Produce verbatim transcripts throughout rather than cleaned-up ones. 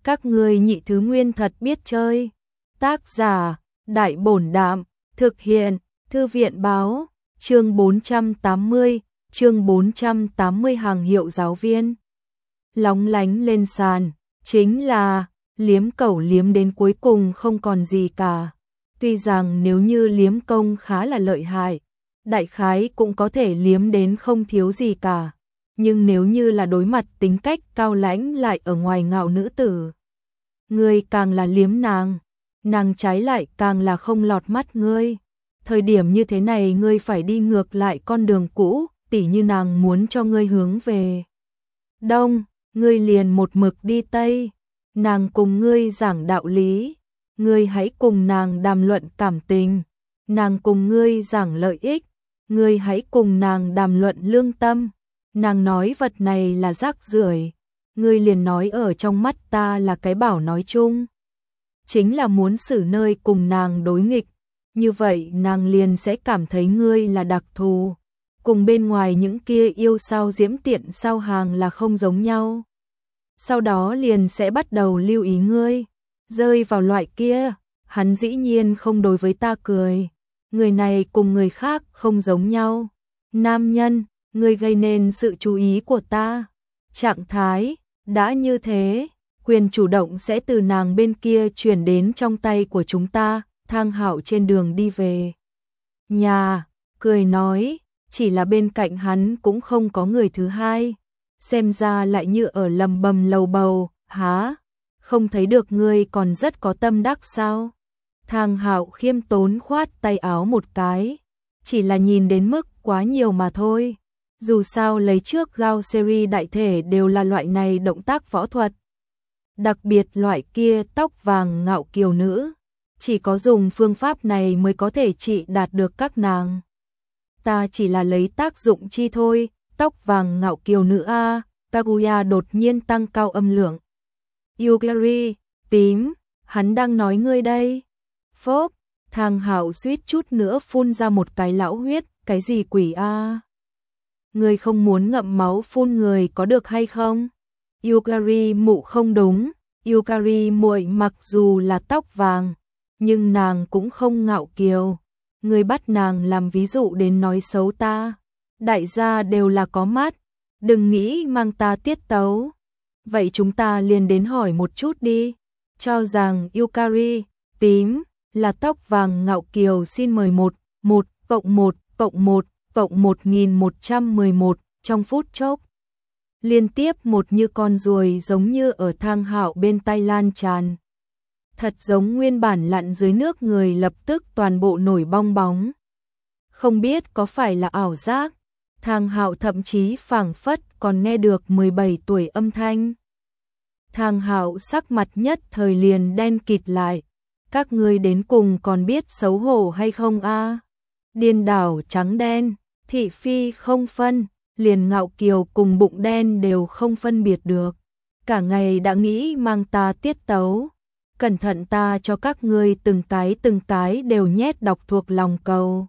Các ngươi nhị thứ nguyên thật biết chơi. Tác giả, Đại Bổn Đạm, thực hiện, Thư viện Báo, chương bốn trăm tám mươi, chương bốn trăm tám mươi hàng hiệu giáo viên. Lóng lánh lên sàn, chính là, liếm cẩu liếm đến cuối cùng không còn gì cả. Tuy rằng nếu như liếm công khá là lợi hại, đại khái cũng có thể liếm đến không thiếu gì cả. Nhưng nếu như là đối mặt tính cách cao lãnh lại ở ngoài ngạo nữ tử, ngươi càng là liếm nàng, nàng trái lại càng là không lọt mắt ngươi. Thời điểm như thế này ngươi phải đi ngược lại con đường cũ, tỉ như nàng muốn cho ngươi hướng về đông, ngươi liền một mực đi tây. Nàng cùng ngươi giảng đạo lý, ngươi hãy cùng nàng đàm luận cảm tình. Nàng cùng ngươi giảng lợi ích, ngươi hãy cùng nàng đàm luận lương tâm. Nàng nói vật này là rác rưởi, ngươi liền nói ở trong mắt ta là cái bảo nói chung. Chính là muốn xử nơi cùng nàng đối nghịch, như vậy nàng liền sẽ cảm thấy ngươi là đặc thù, cùng bên ngoài những kia yêu sao diễm tiện sao hàng là không giống nhau. Sau đó liền sẽ bắt đầu lưu ý ngươi, rơi vào loại kia, hắn dĩ nhiên không đối với ta cười. Người này cùng người khác không giống nhau. Nam nhân, ngươi gây nên sự chú ý của ta. Trạng thái, đã như thế, quyền chủ động sẽ từ nàng bên kia chuyển đến trong tay của chúng ta. Thang Hạo trên đường đi về nhà, cười nói, chỉ là bên cạnh hắn cũng không có người thứ hai. Xem ra lại như ở lầm bầm lầu bầu, há, không thấy được ngươi còn rất có tâm đắc sao? Thang Hạo khiêm tốn khoát tay áo một cái, chỉ là nhìn đến mức quá nhiều mà thôi. Dù sao lấy trước Gao series đại thể đều là loại này động tác võ thuật. Đặc biệt loại kia tóc vàng ngạo kiều nữ, chỉ có dùng phương pháp này mới có thể trị đạt được các nàng. Ta chỉ là lấy tác dụng chi thôi. Tóc vàng ngạo kiều nữ a, Kaguya đột nhiên tăng cao âm lượng. Yukari, tím, hắn đang nói ngươi đây. Phốp, Thang Hạo suýt chút nữa phun ra một cái lão huyết, cái gì quỷ a? Ngươi không muốn ngậm máu phun người có được hay không? Yukari mụ không đúng, Yukari muội mặc dù là tóc vàng, nhưng nàng cũng không ngạo kiều. Ngươi bắt nàng làm ví dụ đến nói xấu ta. Đại gia đều là có mắt, đừng nghĩ mang ta tiết tấu. Vậy chúng ta liền đến hỏi một chút đi. Cho rằng Yukari, tím, là tóc vàng ngạo kiều xin mời một, một, cộng một, cộng một, cộng một nghìn một trăm mười một trong phút chốc. Liên tiếp một như con ruồi giống như ở Thang Hạo bên tay lan tràn. Thật giống nguyên bản lặn dưới nước người lập tức toàn bộ nổi bong bóng. Không biết có phải là ảo giác. Thang Hạo thậm chí phảng phất còn nghe được mười bảy tuổi âm thanh. Thang Hạo sắc mặt nhất thời liền đen kịt lại. Các ngươi đến cùng còn biết xấu hổ hay không a? Điên đảo trắng đen, thị phi không phân, liền ngạo kiều cùng bụng đen đều không phân biệt được. Cả ngày đã nghĩ mang ta tiết tấu. Cẩn thận ta cho các ngươi từng cái từng cái đều nhét đọc thuộc lòng cầu.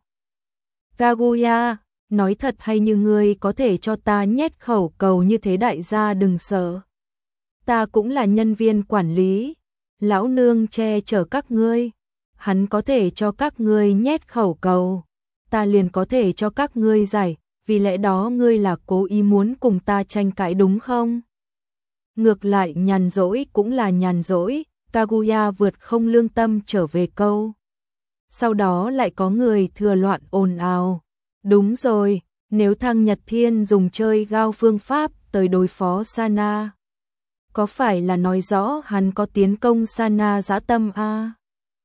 Kaguya, nói thật hay như ngươi có thể cho ta nhét khẩu cầu như thế đại gia đừng sợ. Ta cũng là nhân viên quản lý, lão nương che chở các ngươi. Hắn có thể cho các ngươi nhét khẩu cầu, ta liền có thể cho các ngươi giải, vì lẽ đó ngươi là cố ý muốn cùng ta tranh cãi đúng không? Ngược lại nhàn rỗi cũng là nhàn rỗi, Kaguya vượt không lương tâm trở về câu. Sau đó lại có người thừa loạn ồn ào. Đúng rồi, nếu Thang Nhật Thiên dùng chơi Gao phương pháp tới đối phó Sana, có phải là nói rõ hắn có tiến công Sana dã tâm a?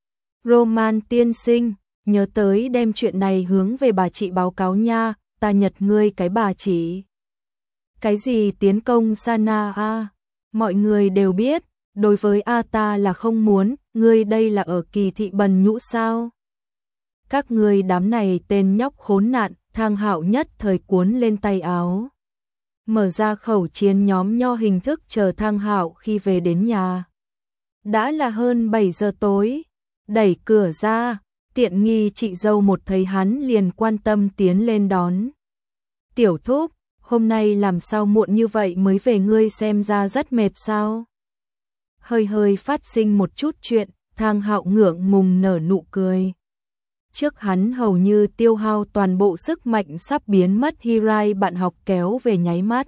Roman tiên sinh, nhớ tới đem chuyện này hướng về bà chị báo cáo nha, ta nhật ngươi cái bà chị. Cái gì tiến công Sana a? Mọi người đều biết, đối với A ta là không muốn, ngươi đây là ở kỳ thị bần nhũ sao? Các ngươi đám này tên nhóc khốn nạn. Thang Hạo nhất thời cuốn lên tay áo, mở ra khẩu chiến nhóm nho hình thức chờ Thang Hạo khi về đến nhà. Đã là hơn bảy giờ tối, đẩy cửa ra, tiện nghi chị dâu một thấy hắn liền quan tâm tiến lên đón. Tiểu thúc, hôm nay làm sao muộn như vậy mới về, ngươi xem ra rất mệt sao? hơi hơi phát sinh một chút chuyện, Thang Hạo ngượng ngùng nở nụ cười. Trước hắn hầu như tiêu hao toàn bộ sức mạnh sắp biến mất Hirai bạn học kéo về nháy mắt.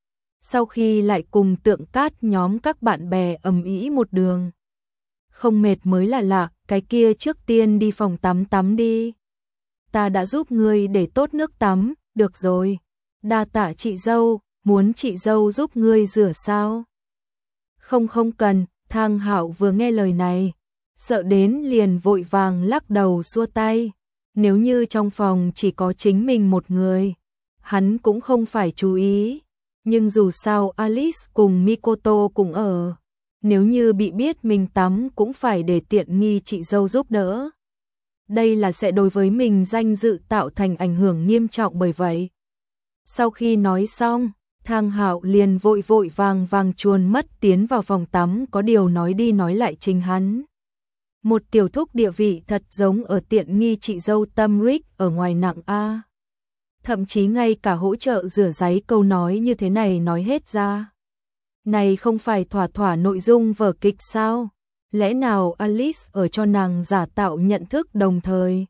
Sau khi lại cùng Tượng Cát nhóm các bạn bè ầm ĩ một đường. Không mệt mới là lạ, cái kia trước tiên đi phòng tắm tắm đi. Ta đã giúp ngươi để tốt nước tắm, được rồi. Đa tạ chị dâu, muốn chị dâu giúp ngươi rửa sao? Không không cần, Thang Hạo vừa nghe lời này, sợ đến liền vội vàng lắc đầu xua tay. Nếu như trong phòng chỉ có chính mình một người, hắn cũng không phải chú ý. Nhưng dù sao Alice cùng Mikoto cũng ở. Nếu như bị biết mình tắm cũng phải để tiện nghi chị dâu giúp đỡ. Đây là sẽ đối với mình danh dự tạo thành ảnh hưởng nghiêm trọng bởi vậy. Sau khi nói xong, Thang Hạo liền vội vội vàng vàng chuồn mất tiến vào phòng tắm, có điều nói đi nói lại chính hắn. Một tiểu thúc địa vị thật giống ở tiện nghi chị dâu Tâm Rích ở ngoài nặng a. Thậm chí ngay cả hỗ trợ rửa giấy câu nói như thế này nói hết ra. Này không phải thỏa thỏa nội dung vở kịch sao? Lẽ nào Alice ở cho nàng giả tạo nhận thức đồng thời?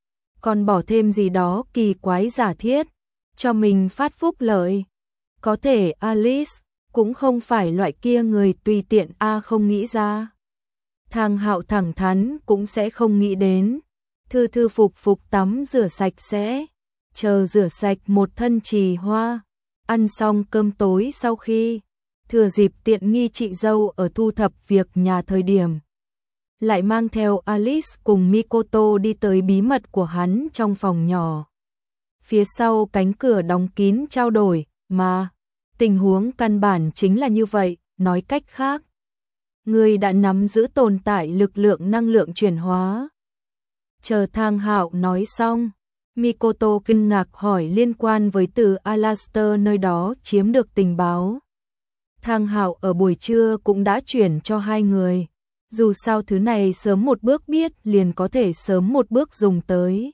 Còn bỏ thêm gì đó kỳ quái giả thiết, cho mình phát phúc lợi. Có thể Alice cũng không phải loại kia người tùy tiện a không nghĩ ra. Thang Hạo thẳng thắn cũng sẽ không nghĩ đến. Thư thư phục phục tắm rửa sạch sẽ, chờ rửa sạch một thân trì hoa, ăn xong cơm tối sau khi, thừa dịp tiện nghi chị dâu ở thu thập việc nhà thời điểm. Lại mang theo Alice cùng Mikoto đi tới bí mật của hắn trong phòng nhỏ. Phía sau cánh cửa đóng kín trao đổi, mà tình huống căn bản chính là như vậy, nói cách khác. Người đã nắm giữ tồn tại lực lượng năng lượng chuyển hóa. Chờ Thang Hạo nói xong, Mikoto kinh ngạc hỏi liên quan với từ Alastair nơi đó chiếm được tình báo. Thang Hạo ở buổi trưa cũng đã chuyển cho hai người. Dù sao thứ này sớm một bước biết liền có thể sớm một bước dùng tới.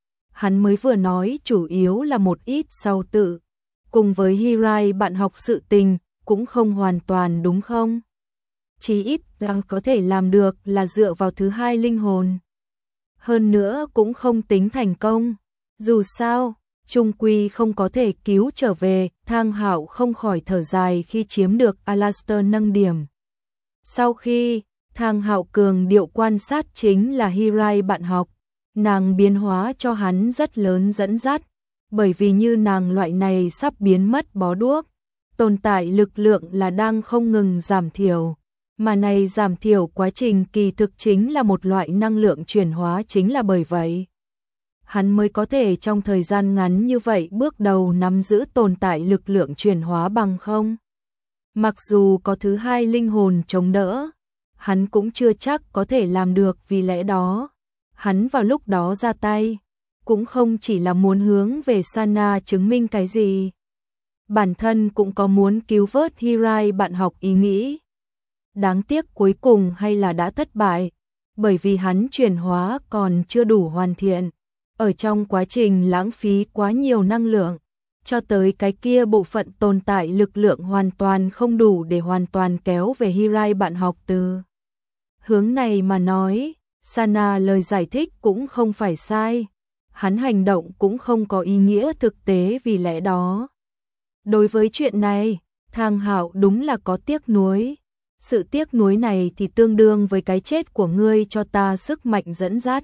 Hắn mới vừa nói chủ yếu là một ít sau tự. Cùng với Hirai bạn học sự tình cũng không hoàn toàn đúng không? Chỉ ít đang có thể làm được là dựa vào thứ hai linh hồn. Hơn nữa cũng không tính thành công. Dù sao, chung quy không có thể cứu trở về, Thang Hạo không khỏi thở dài khi chiếm được Alastair nâng điểm. Sau khi Thang Hạo cường điệu quan sát chính là Hirai bạn học, nàng biến hóa cho hắn rất lớn dẫn dắt, bởi vì như nàng loại này sắp biến mất bó đuốc, tồn tại lực lượng là đang không ngừng giảm thiểu, mà này giảm thiểu quá trình kỳ thực chính là một loại năng lượng chuyển hóa, chính là bởi vậy hắn mới có thể trong thời gian ngắn như vậy bước đầu nắm giữ tồn tại lực lượng chuyển hóa, bằng không. Mặc dù có thứ hai linh hồn chống đỡ, hắn cũng chưa chắc có thể làm được, vì lẽ đó, hắn vào lúc đó ra tay, cũng không chỉ là muốn hướng về Sana chứng minh cái gì. Bản thân cũng có muốn cứu vớt Hirai bạn học ý nghĩ. Đáng tiếc cuối cùng hay là đã thất bại, bởi vì hắn chuyển hóa còn chưa đủ hoàn thiện. Ở trong quá trình lãng phí quá nhiều năng lượng, cho tới cái kia bộ phận tồn tại lực lượng hoàn toàn không đủ để hoàn toàn kéo về Hirai bạn học từ hướng này mà nói, Sana lời giải thích cũng không phải sai. Hắn hành động cũng không có ý nghĩa thực tế, vì lẽ đó. Đối với chuyện này, Thang Hạo đúng là có tiếc nuối. Sự tiếc nuối này thì tương đương với cái chết của ngươi cho ta sức mạnh dẫn dắt.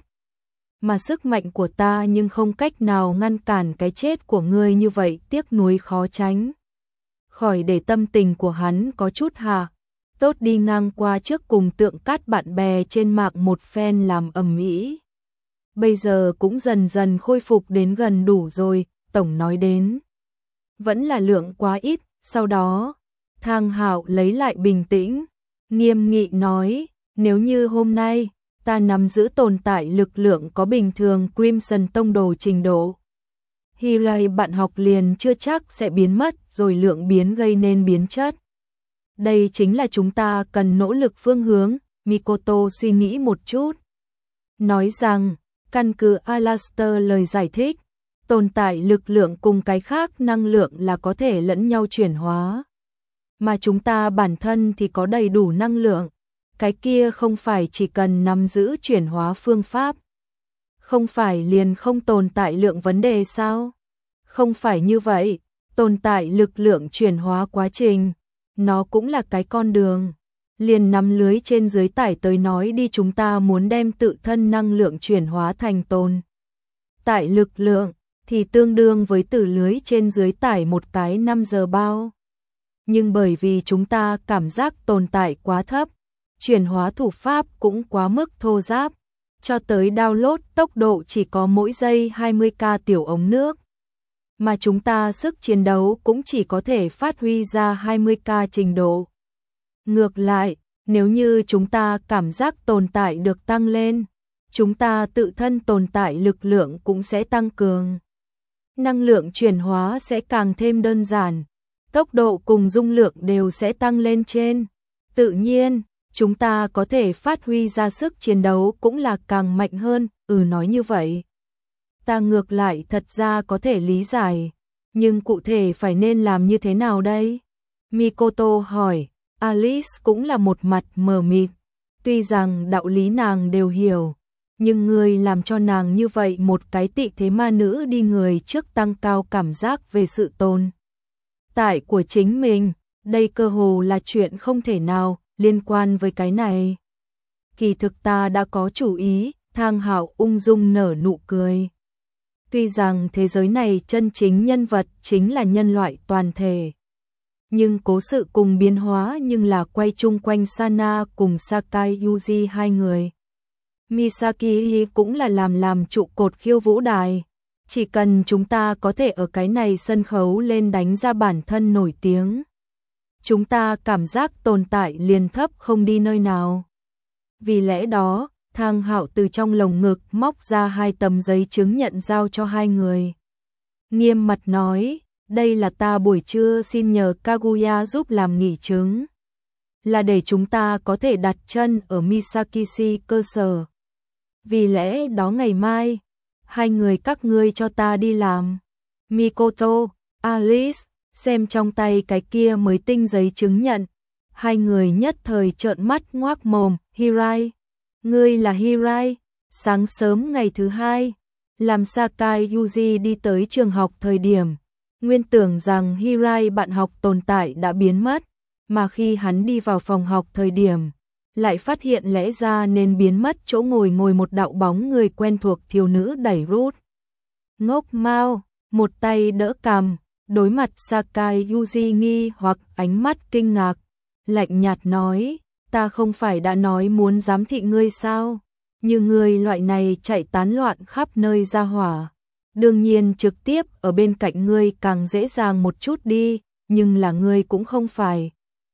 Mà sức mạnh của ta nhưng không cách nào ngăn cản cái chết của ngươi, như vậy tiếc nuối khó tránh khỏi để tâm tình của hắn có chút hạ. Tốt đi ngang qua trước cùng Tượng Cát bạn bè trên mạng một phen làm ầm ĩ. Bây giờ cũng dần dần khôi phục đến gần đủ rồi, tổng nói đến. Vẫn là lượng quá ít, sau đó, Thang Hạo lấy lại bình tĩnh, nghiêm nghị nói, nếu như hôm nay, ta nắm giữ tồn tại lực lượng có bình thường Crimson Tông đồ trình độ. Hirai bạn học liền chưa chắc sẽ biến mất rồi lượng biến gây nên biến chất. Đây chính là chúng ta cần nỗ lực phương hướng, Mikoto suy nghĩ một chút. Nói rằng, căn cứ Alastair lời giải thích, tồn tại lực lượng cùng cái khác năng lượng là có thể lẫn nhau chuyển hóa. Mà chúng ta bản thân thì có đầy đủ năng lượng, cái kia không phải chỉ cần nắm giữ chuyển hóa phương pháp. Không phải liền không tồn tại lượng vấn đề sao? Không phải như vậy, tồn tại lực lượng chuyển hóa quá trình, nó cũng là cái con đường. Liền nắm lưới trên dưới tải tới nói đi, chúng ta muốn đem tự thân năng lượng chuyển hóa thành tồn tại lực lượng, thì tương đương với từ lưới trên dưới tải một cái năm giờ bao. Nhưng bởi vì chúng ta cảm giác tồn tại quá thấp, chuyển hóa thủ pháp cũng quá mức thô ráp, cho tới download tốc độ chỉ có mỗi giây hai mươi k tiểu ống nước. Mà chúng ta sức chiến đấu cũng chỉ có thể phát huy ra hai mươi k trình độ. Ngược lại, nếu như chúng ta cảm giác tồn tại được tăng lên, chúng ta tự thân tồn tại lực lượng cũng sẽ tăng cường. Năng lượng chuyển hóa sẽ càng thêm đơn giản, tốc độ cùng dung lượng đều sẽ tăng lên trên. Tự nhiên, chúng ta có thể phát huy ra sức chiến đấu cũng là càng mạnh hơn. Ừ, nói như vậy, ta ngược lại thật ra có thể lý giải, nhưng cụ thể phải nên làm như thế nào đây? Mikoto hỏi. Alice cũng là một mặt mờ mịt, tuy rằng đạo lý nàng đều hiểu, nhưng người làm cho nàng như vậy một cái tị thế ma nữ đi người trước tăng cao cảm giác về sự tồn tại của chính mình, đây cơ hồ là chuyện không thể nào liên quan với cái này. Kỳ thực ta đã có chủ ý, Thang Hạo ung dung nở nụ cười. Tuy rằng thế giới này chân chính nhân vật chính là nhân loại toàn thể, nhưng cố sự cùng biến hóa nhưng là quay chung quanh Sana cùng Sakai Yuji hai người. Misaki cũng là làm làm trụ cột khiêu vũ đài. Chỉ cần chúng ta có thể ở cái này sân khấu lên đánh ra bản thân nổi tiếng, chúng ta cảm giác tồn tại liền thấp không đi nơi nào. Vì lẽ đó, Thang Hạo từ trong lồng ngực móc ra hai tấm giấy chứng nhận giao cho hai người. Nghiêm mặt nói, đây là ta buổi trưa xin nhờ Kaguya giúp làm nghỉ chứng, là để chúng ta có thể đặt chân ở Misakishi cơ sở. Vì lẽ đó ngày mai, hai người các ngươi cho ta đi làm. Mikoto, Alice, xem trong tay cái kia mới tinh giấy chứng nhận. Hai người nhất thời trợn mắt ngoác mồm. Hirai, ngươi là Hirai? Sáng sớm ngày thứ hai, làm Sakai Yuji đi tới trường học thời điểm, nguyên tưởng rằng Hirai bạn học tồn tại đã biến mất, mà khi hắn đi vào phòng học thời điểm, lại phát hiện lẽ ra nên biến mất chỗ ngồi ngồi một đạo bóng người quen thuộc thiếu nữ đẩy rút. Ngốc Mao, một tay đỡ cằm, đối mặt Sakai Yuji nghi hoặc ánh mắt kinh ngạc, lạnh nhạt nói, ta không phải đã nói muốn giám thị ngươi sao? Như ngươi loại này chạy tán loạn khắp nơi ra hỏa, đương nhiên trực tiếp ở bên cạnh ngươi càng dễ dàng một chút đi, nhưng là ngươi cũng không phải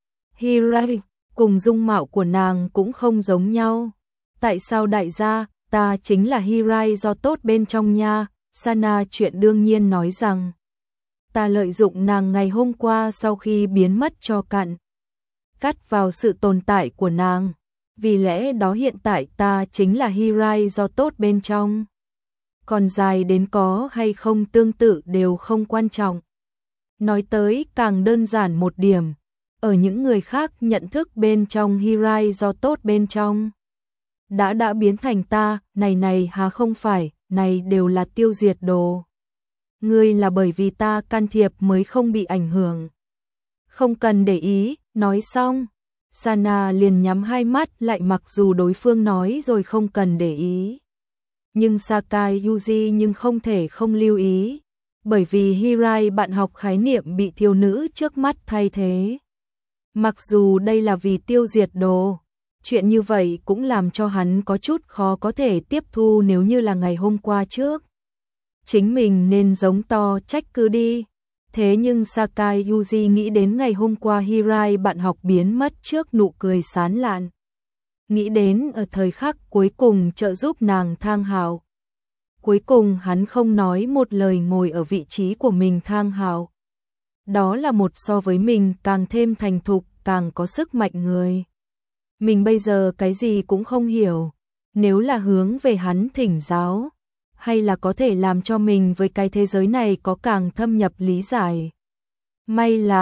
Hirai, cùng dung mạo của nàng cũng không giống nhau. Tại sao đại gia, ta chính là Hirai do tốt bên trong nha. Sana chuyện đương nhiên nói rằng, ta lợi dụng nàng ngày hôm qua sau khi biến mất cho cặn cắt vào sự tồn tại của nàng, vì lẽ đó hiện tại ta chính là Hirai do tốt bên trong. Còn dài đến có hay không tương tự đều không quan trọng. Nói tới càng đơn giản một điểm, ở những người khác nhận thức bên trong Hirai do tốt bên trong đã đã biến thành ta, này này hà không phải, này đều là tiêu diệt đồ. Ngươi là bởi vì ta can thiệp mới không bị ảnh hưởng. Không cần để ý, nói xong, Sana liền nhắm hai mắt lại, mặc dù đối phương nói rồi không cần để ý. Nhưng Sakai Yuji nhưng không thể không lưu ý, bởi vì Hirai bạn học khái niệm bị thiếu nữ trước mắt thay thế. Mặc dù đây là vì tiêu diệt đồ, chuyện như vậy cũng làm cho hắn có chút khó có thể tiếp thu. Nếu như là ngày hôm qua trước, chính mình nên giống to trách cứ đi. Thế nhưng Sakai Yuji nghĩ đến ngày hôm qua Hirai bạn học biến mất trước nụ cười sán lạn, nghĩ đến ở thời khắc cuối cùng trợ giúp nàng Thang Hạo. Cuối cùng hắn không nói một lời ngồi ở vị trí của mình. Thang Hạo, đó là một so với mình càng thêm thành thục, càng có sức mạnh người. Mình bây giờ cái gì cũng không hiểu, nếu là hướng về hắn thỉnh giáo, hay là có thể làm cho mình với cái thế giới này có càng thâm nhập lý giải. May là,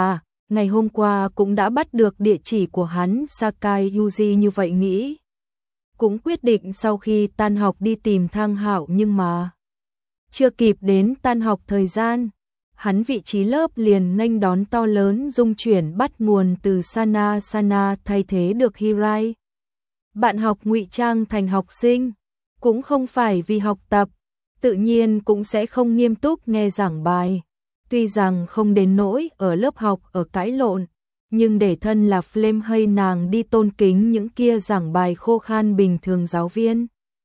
ngày hôm qua cũng đã bắt được địa chỉ của hắn. Sakai Yuji như vậy nghĩ. Cũng quyết định sau khi tan học đi tìm Thang Hạo, nhưng mà chưa kịp đến tan học thời gian, hắn vị trí lớp liền nghênh đón to lớn dung chuyển bắt nguồn từ Sana. Sana thay thế được Hirai. Bạn học ngụy trang thành học sinh, cũng không phải vì học tập, tự nhiên cũng sẽ không nghiêm túc nghe giảng bài. Tuy rằng không đến nỗi ở lớp học ở cãi lộn, nhưng để thân là Flame hay nàng đi tôn kính những kia giảng bài khô khan bình thường giáo viên.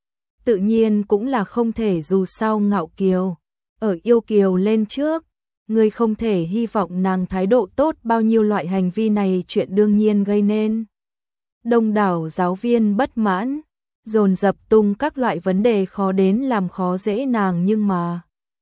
Tự nhiên cũng là không thể, dù sao ngạo kiều, ở yêu kiều lên trước, người không thể hy vọng nàng thái độ tốt bao nhiêu. Loại hành vi này chuyện đương nhiên gây nên đông đảo giáo viên bất mãn, dồn dập tung các loại vấn đề khó đến làm khó dễ nàng, nhưng mà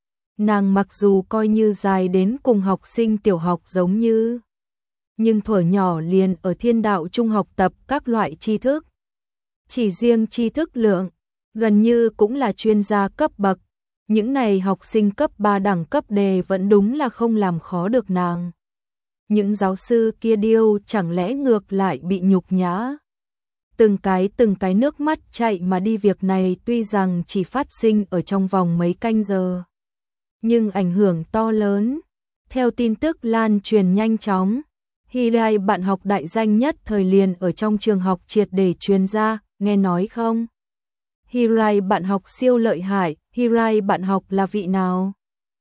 nàng mặc dù coi như dài đến cùng học sinh tiểu học giống như, nhưng thuở nhỏ liền ở Thiên Đạo Trung học tập các loại tri thức. Chỉ riêng tri thức lượng, gần như cũng là chuyên gia cấp bậc. Những này học sinh cấp ba đẳng cấp đề vẫn đúng là không làm khó được nàng. Những giáo sư kia điêu chẳng lẽ ngược lại bị nhục nhã. Từng cái từng cái nước mắt chạy mà đi. Việc này tuy rằng chỉ phát sinh ở trong vòng mấy canh giờ, nhưng ảnh hưởng to lớn. Theo tin tức lan truyền nhanh chóng, Hirai bạn học đại danh nhất thời liền ở trong trường học triệt để truyền ra. Nghe nói không? Hirai bạn học siêu lợi hại. Hirai bạn học là vị nào?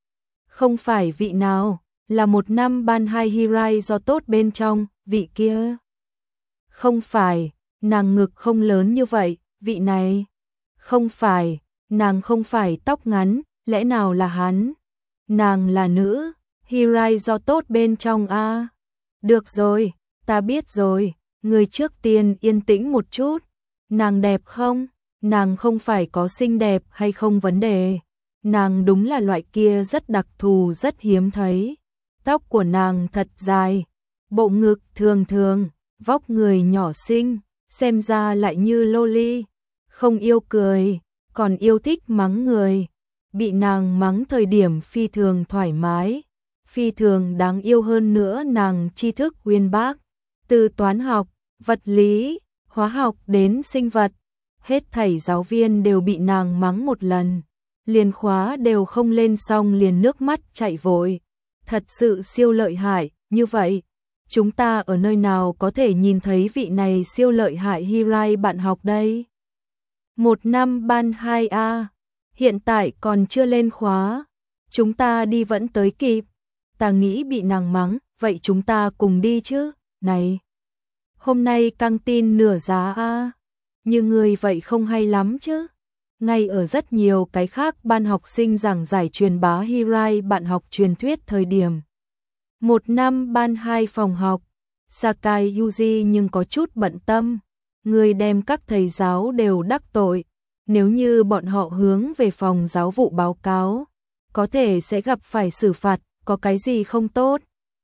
Không phải vị nào, là một năm ban hai Hirai do tốt bên trong. Vị kia? Không phải, nàng ngực không lớn như vậy. Vị này? Không phải, nàng không phải tóc ngắn, lẽ nào là hắn? Nàng là nữ, Hirai do tốt bên trong a. À? Được rồi, ta biết rồi, người trước tiên yên tĩnh một chút. Nàng đẹp không? Nàng không phải có xinh đẹp hay không vấn đề. Nàng đúng là loại kia rất đặc thù, rất hiếm thấy. Tóc của nàng thật dài, bộ ngực thường thường, vóc người nhỏ xinh, xem ra lại như loli, không yêu cười, còn yêu thích mắng người. Bị nàng mắng thời điểm phi thường thoải mái, phi thường đáng yêu. Hơn nữa nàng tri thức uyên bác, từ toán học, vật lý, hóa học đến sinh vật, hết thảy giáo viên đều bị nàng mắng một lần, liền khóa đều không lên, xong liền nước mắt chạy vội. Thật sự siêu lợi hại. Như vậy, chúng ta ở nơi nào có thể nhìn thấy vị này siêu lợi hại Hirai bạn học đây? Một năm ban hai a, hiện tại còn chưa lên khóa, chúng ta đi vẫn tới kịp. Ta nghĩ bị nàng mắng, vậy chúng ta cùng đi chứ. Này, hôm nay căng tin nửa giá a, như người vậy không hay lắm chứ. Ngay ở rất nhiều cái khác ban học sinh giảng giải truyền bá Hirai bạn học truyền thuyết thời điểm một năm ban hai phòng học, Sakai Yuji nhưng có chút bận tâm. Người đem các thầy giáo đều đắc tội, nếu như bọn họ hướng về phòng giáo vụ báo cáo, có thể sẽ gặp phải xử phạt. Có cái gì không tốt?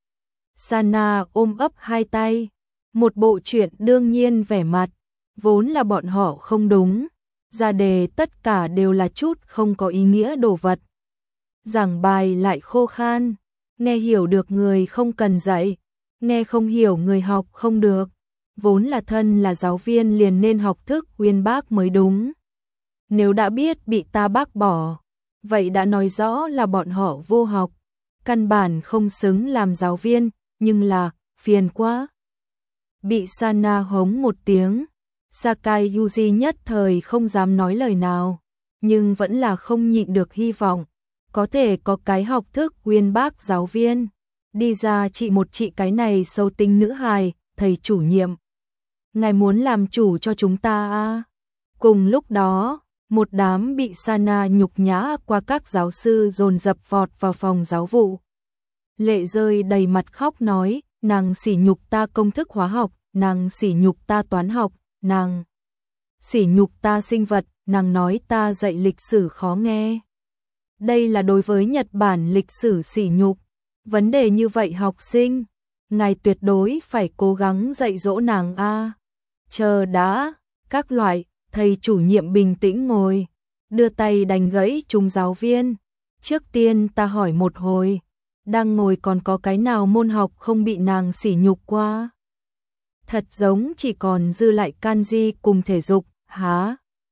Sana ôm ấp hai tay, một bộ chuyện đương nhiên vẻ mặt, vốn là bọn họ không đúng. Ra đề tất cả đều là chút không có ý nghĩa đồ vật. Giảng bài lại khô khan, nghe hiểu được người không cần dạy, nghe không hiểu người học không được. Vốn là thân là giáo viên liền nên học thức uyên bác mới đúng. Nếu đã biết bị ta bác bỏ, vậy đã nói rõ là bọn họ vô học, căn bản không xứng làm giáo viên, nhưng là phiền quá. Bị Sana hống một tiếng, Sakai Yuji nhất thời không dám nói lời nào, nhưng vẫn là không nhịn được hy vọng có thể có cái học thức uyên bác giáo viên đi ra trị một trị cái này sâu tinh nữ hài. Thầy chủ nhiệm, ngài muốn làm chủ cho chúng ta à? Cùng lúc đó, một đám bị Sana nhục nhã qua các giáo sư dồn dập vọt vào phòng giáo vụ. Lệ rơi đầy mặt khóc nói, nàng sỉ nhục ta công thức hóa học, nàng sỉ nhục ta toán học, nàng sỉ nhục ta sinh vật, nàng nói ta dạy lịch sử khó nghe. Đây là đối với Nhật Bản lịch sử sỉ nhục. Vấn đề như vậy học sinh, ngài tuyệt đối phải cố gắng dạy dỗ nàng a. Chờ đã, các loại. Thầy chủ nhiệm bình tĩnh ngồi, đưa tay đánh gãy chúng giáo viên. Trước tiên ta hỏi một hồi, đang ngồi còn có cái nào môn học không bị nàng sỉ nhục qua. Thật giống chỉ còn dư lại kanji cùng thể dục, hả?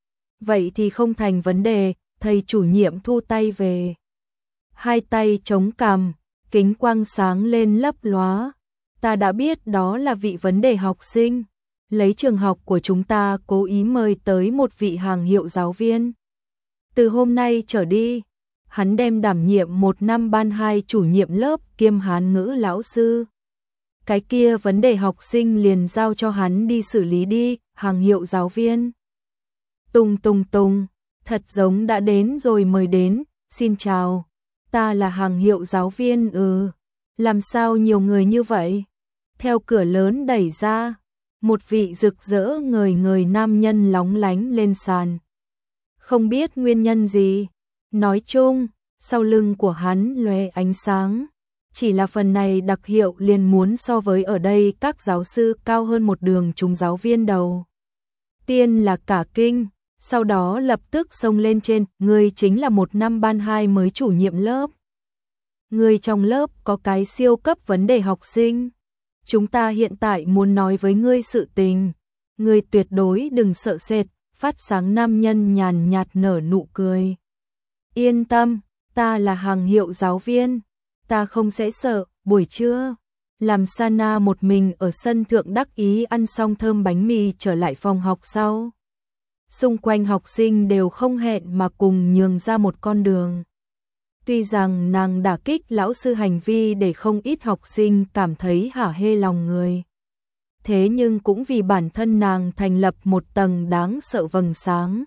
Vậy thì không thành vấn đề, thầy chủ nhiệm thu tay về. Hai tay chống cằm, kính quang sáng lên lấp lóa. Ta đã biết đó là vị vấn đề học sinh. Lấy trường học của chúng ta cố ý mời tới một vị hàng hiệu giáo viên. Từ hôm nay trở đi, hắn đem đảm nhiệm một năm ban hai chủ nhiệm lớp kiêm Hán ngữ lão sư. Cái kia vấn đề học sinh liền giao cho hắn đi xử lý đi, hàng hiệu giáo viên. Tùng tùng tùng, thật giống đã đến rồi mời đến, xin chào. Ta là hàng hiệu giáo viên ừ. Làm sao nhiều người như vậy? Theo cửa lớn đẩy ra, một vị rực rỡ ngời ngời nam nhân lóng lánh lên sàn. Không biết nguyên nhân gì, nói chung, sau lưng của hắn lóe ánh sáng. Chỉ là phần này đặc hiệu liền muốn so với ở đây các giáo sư cao hơn một đường chúng giáo viên đầu. Tiên là cả kinh, sau đó lập tức xông lên trên, người chính là một năm ban hai mới chủ nhiệm lớp. Người trong lớp có cái siêu cấp vấn đề học sinh. Chúng ta hiện tại muốn nói với ngươi sự tình. Ngươi tuyệt đối đừng sợ sệt, phát sáng nam nhân nhàn nhạt nở nụ cười. Yên tâm, ta là hàng hiệu giáo viên. Ta không sẽ sợ, buổi trưa. Làm Sana một mình ở sân thượng đắc ý ăn xong thơm bánh mì trở lại phòng học sau. Xung quanh học sinh đều không hẹn mà cùng nhường ra một con đường. Tuy rằng nàng đả kích lão sư hành vi để không ít học sinh cảm thấy hả hê lòng người. Thế nhưng cũng vì bản thân nàng thành lập một tầng đáng sợ vầng sáng.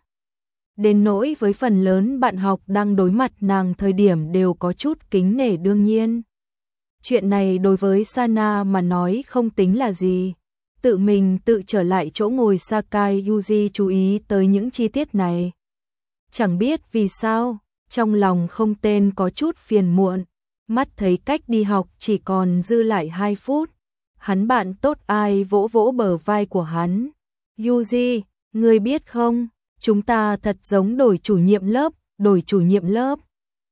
Đến nỗi với phần lớn bạn học đang đối mặt nàng thời điểm đều có chút kính nể đương nhiên. Chuyện này đối với Sana mà nói không tính là gì. Tự mình tự trở lại chỗ ngồi, Sakai Yuji chú ý tới những chi tiết này. Chẳng biết vì sao, trong lòng không tên có chút phiền muộn, mắt thấy cách đi học chỉ còn dư lại hai phút. Hắn bạn tốt ai vỗ vỗ bờ vai của hắn. Yuji, ngươi biết không, chúng ta thật giống đổi chủ nhiệm lớp, đổi chủ nhiệm lớp.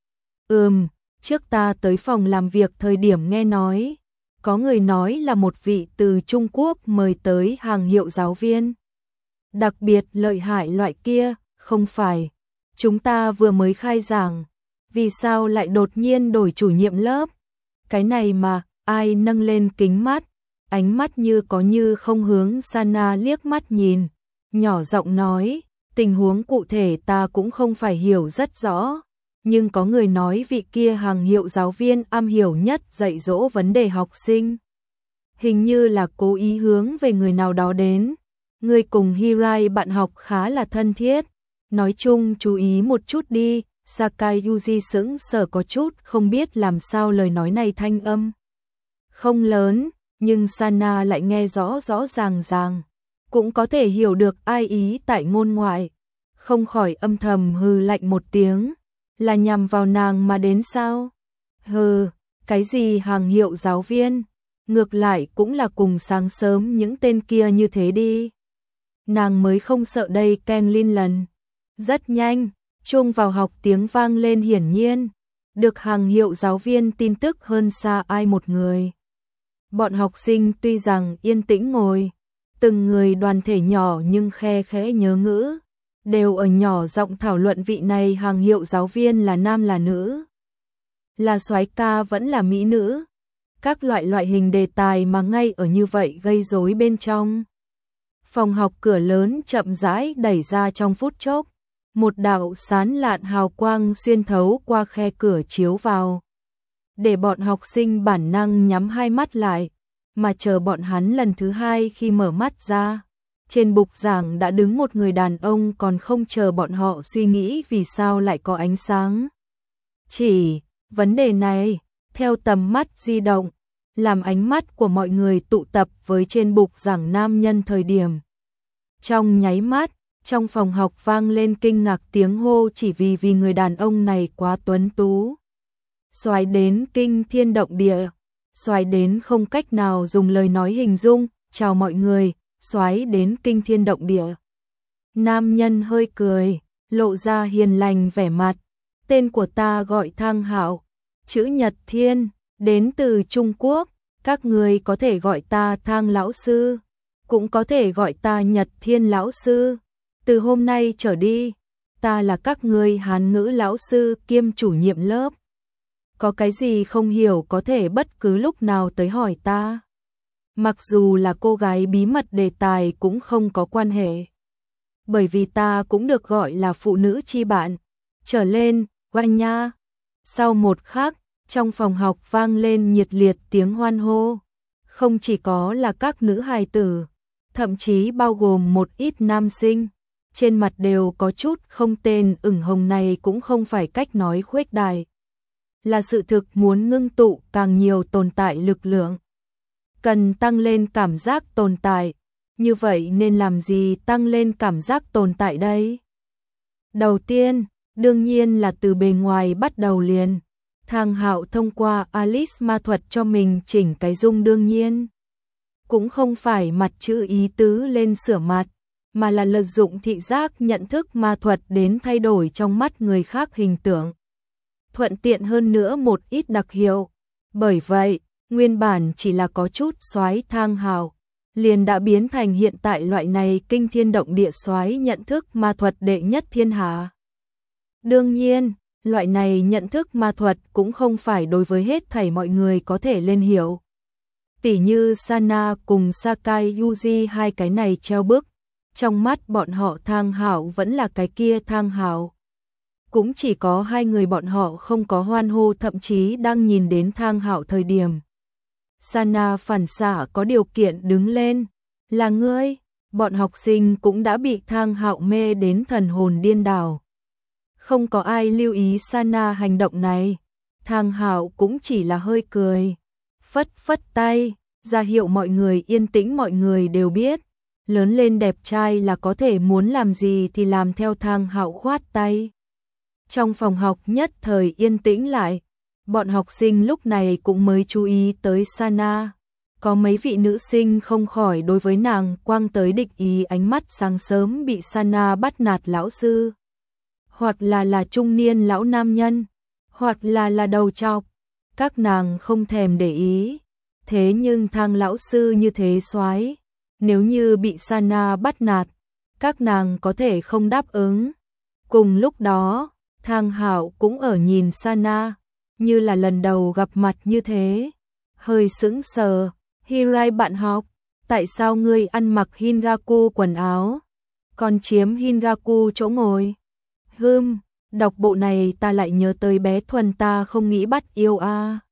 Ừm, trước ta tới phòng làm việc thời điểm nghe nói, có người nói là một vị từ Trung Quốc mời tới hàng hiệu giáo viên. Đặc biệt lợi hại loại kia, không phải. Chúng ta vừa mới khai giảng, vì sao lại đột nhiên đổi chủ nhiệm lớp? Cái này mà, ai nâng lên kính mắt, ánh mắt như có như không hướng Sana liếc mắt nhìn, nhỏ giọng nói, tình huống cụ thể ta cũng không phải hiểu rất rõ, nhưng có người nói vị kia hàng hiệu giáo viên am hiểu nhất dạy dỗ vấn đề học sinh. Hình như là cố ý hướng về người nào đó đến, người cùng Hirai bạn học khá là thân thiết. Nói chung chú ý một chút đi, Sakai Yuji sững sờ có chút không biết làm sao lời nói này thanh âm. Không lớn, nhưng Sana lại nghe rõ rõ ràng ràng, cũng có thể hiểu được ai ý tại ngôn ngoại. Không khỏi âm thầm hừ lạnh một tiếng, là nhằm vào nàng mà đến sao? Hừ, cái gì hàng hiệu giáo viên, ngược lại cũng là cùng sáng sớm những tên kia như thế đi. Nàng mới không sợ đây Ken Lin lần. Rất nhanh, chuông vào học tiếng vang lên hiển nhiên, được hàng hiệu giáo viên tin tức hơn xa ai một người. Bọn học sinh tuy rằng yên tĩnh ngồi, từng người đoàn thể nhỏ nhưng khe khẽ nhớ ngữ, đều ở nhỏ giọng thảo luận vị này hàng hiệu giáo viên là nam là nữ, là soái ca vẫn là mỹ nữ, các loại loại hình đề tài mà ngay ở như vậy gây rối bên trong. Phòng học cửa lớn chậm rãi đẩy ra trong phút chốc. Một đạo sán lạn hào quang xuyên thấu qua khe cửa chiếu vào. Để bọn học sinh bản năng nhắm hai mắt lại, mà chờ bọn hắn lần thứ hai khi mở mắt ra. Trên bục giảng đã đứng một người đàn ông còn không chờ bọn họ suy nghĩ vì sao lại có ánh sáng. Chỉ, vấn đề này, theo tầm mắt di động, làm ánh mắt của mọi người tụ tập với trên bục giảng nam nhân thời điểm. Trong nháy mắt, trong phòng học vang lên kinh ngạc tiếng hô chỉ vì vì người đàn ông này quá tuấn tú. Xoái đến kinh thiên động địa, xoái đến không cách nào dùng lời nói hình dung, chào mọi người, xoái đến kinh thiên động địa. Nam nhân hơi cười, lộ ra hiền lành vẻ mặt, tên của ta gọi Thang Hạo, chữ Nhật Thiên, Đến từ Trung Quốc, các người có thể gọi ta Thang lão sư, cũng có thể gọi ta Nhật Thiên lão sư. Từ hôm nay trở đi, ta là các người Hán ngữ lão sư kiêm chủ nhiệm lớp. Có cái gì không hiểu có thể bất cứ lúc nào tới hỏi ta. Mặc dù là cô gái bí mật đề tài cũng không có quan hệ. Bởi vì ta cũng được gọi là phụ nữ chi bạn. Trở lên, oanh nha. Sau một khắc, trong phòng học vang lên nhiệt liệt tiếng hoan hô. Không chỉ có là các nữ hài tử, thậm chí bao gồm một ít nam sinh. Trên mặt đều có chút không tên ửng hồng, này cũng không phải cách nói khuếch đại. Là sự thực muốn ngưng tụ càng nhiều tồn tại lực lượng. Cần tăng lên cảm giác tồn tại. Như vậy nên làm gì tăng lên cảm giác tồn tại đây? Đầu tiên, đương nhiên là từ bề ngoài bắt đầu liền. Thang Hạo thông qua Alice ma thuật cho mình chỉnh cái dung, đương nhiên. Cũng không phải mặt chữ ý tứ lên sửa mặt, mà là lợi dụng thị giác nhận thức ma thuật đến thay đổi trong mắt người khác hình tượng. Thuận tiện hơn nữa một ít đặc hiệu. Bởi vậy, nguyên bản chỉ là có chút soái Thang Hạo, liền đã biến thành hiện tại loại này kinh thiên động địa soái nhận thức ma thuật đệ nhất thiên hạ. Đương nhiên, loại này nhận thức ma thuật cũng không phải đối với hết thảy mọi người có thể lên hiểu. Tỉ như Sana cùng Sakai Yuji, hai cái này treo bức, trong mắt bọn họ Thang Hạo vẫn là cái kia Thang Hạo. Cũng chỉ có hai người bọn họ không có hoan hô, thậm chí đang nhìn đến Thang Hạo thời điểm. Sana phản xạ có điều kiện đứng lên, là ngươi. Bọn học sinh cũng đã bị Thang Hạo mê đến thần hồn điên đảo. Không có ai lưu ý Sana hành động này. Thang Hạo cũng chỉ là hơi cười, phất phất tay, ra hiệu mọi người yên tĩnh. Mọi người đều biết, lớn lên đẹp trai là có thể muốn làm gì thì làm theo. Thang Hạo khoát tay. Trong phòng học nhất thời yên tĩnh lại. Bọn học sinh lúc này cũng mới chú ý tới Sana. Có mấy vị nữ sinh không khỏi đối với nàng quang tới địch ý ánh mắt. Sáng sớm bị Sana bắt nạt lão sư, hoặc là là trung niên lão nam nhân, hoặc là là đầu trọc, các nàng không thèm để ý. Thế nhưng Thang lão sư như thế soái, nếu như bị Sana bắt nạt, các nàng có thể không đáp ứng. Cùng lúc đó, Thang Hạo cũng ở nhìn Sana, như là lần đầu gặp mặt như thế, hơi sững sờ. Hirai bạn học, tại sao ngươi ăn mặc Hingaku quần áo, còn chiếm Hingaku chỗ ngồi? Hừm, đọc bộ này ta lại nhớ tới bé Thuần, ta không nghĩ bắt yêu a. À.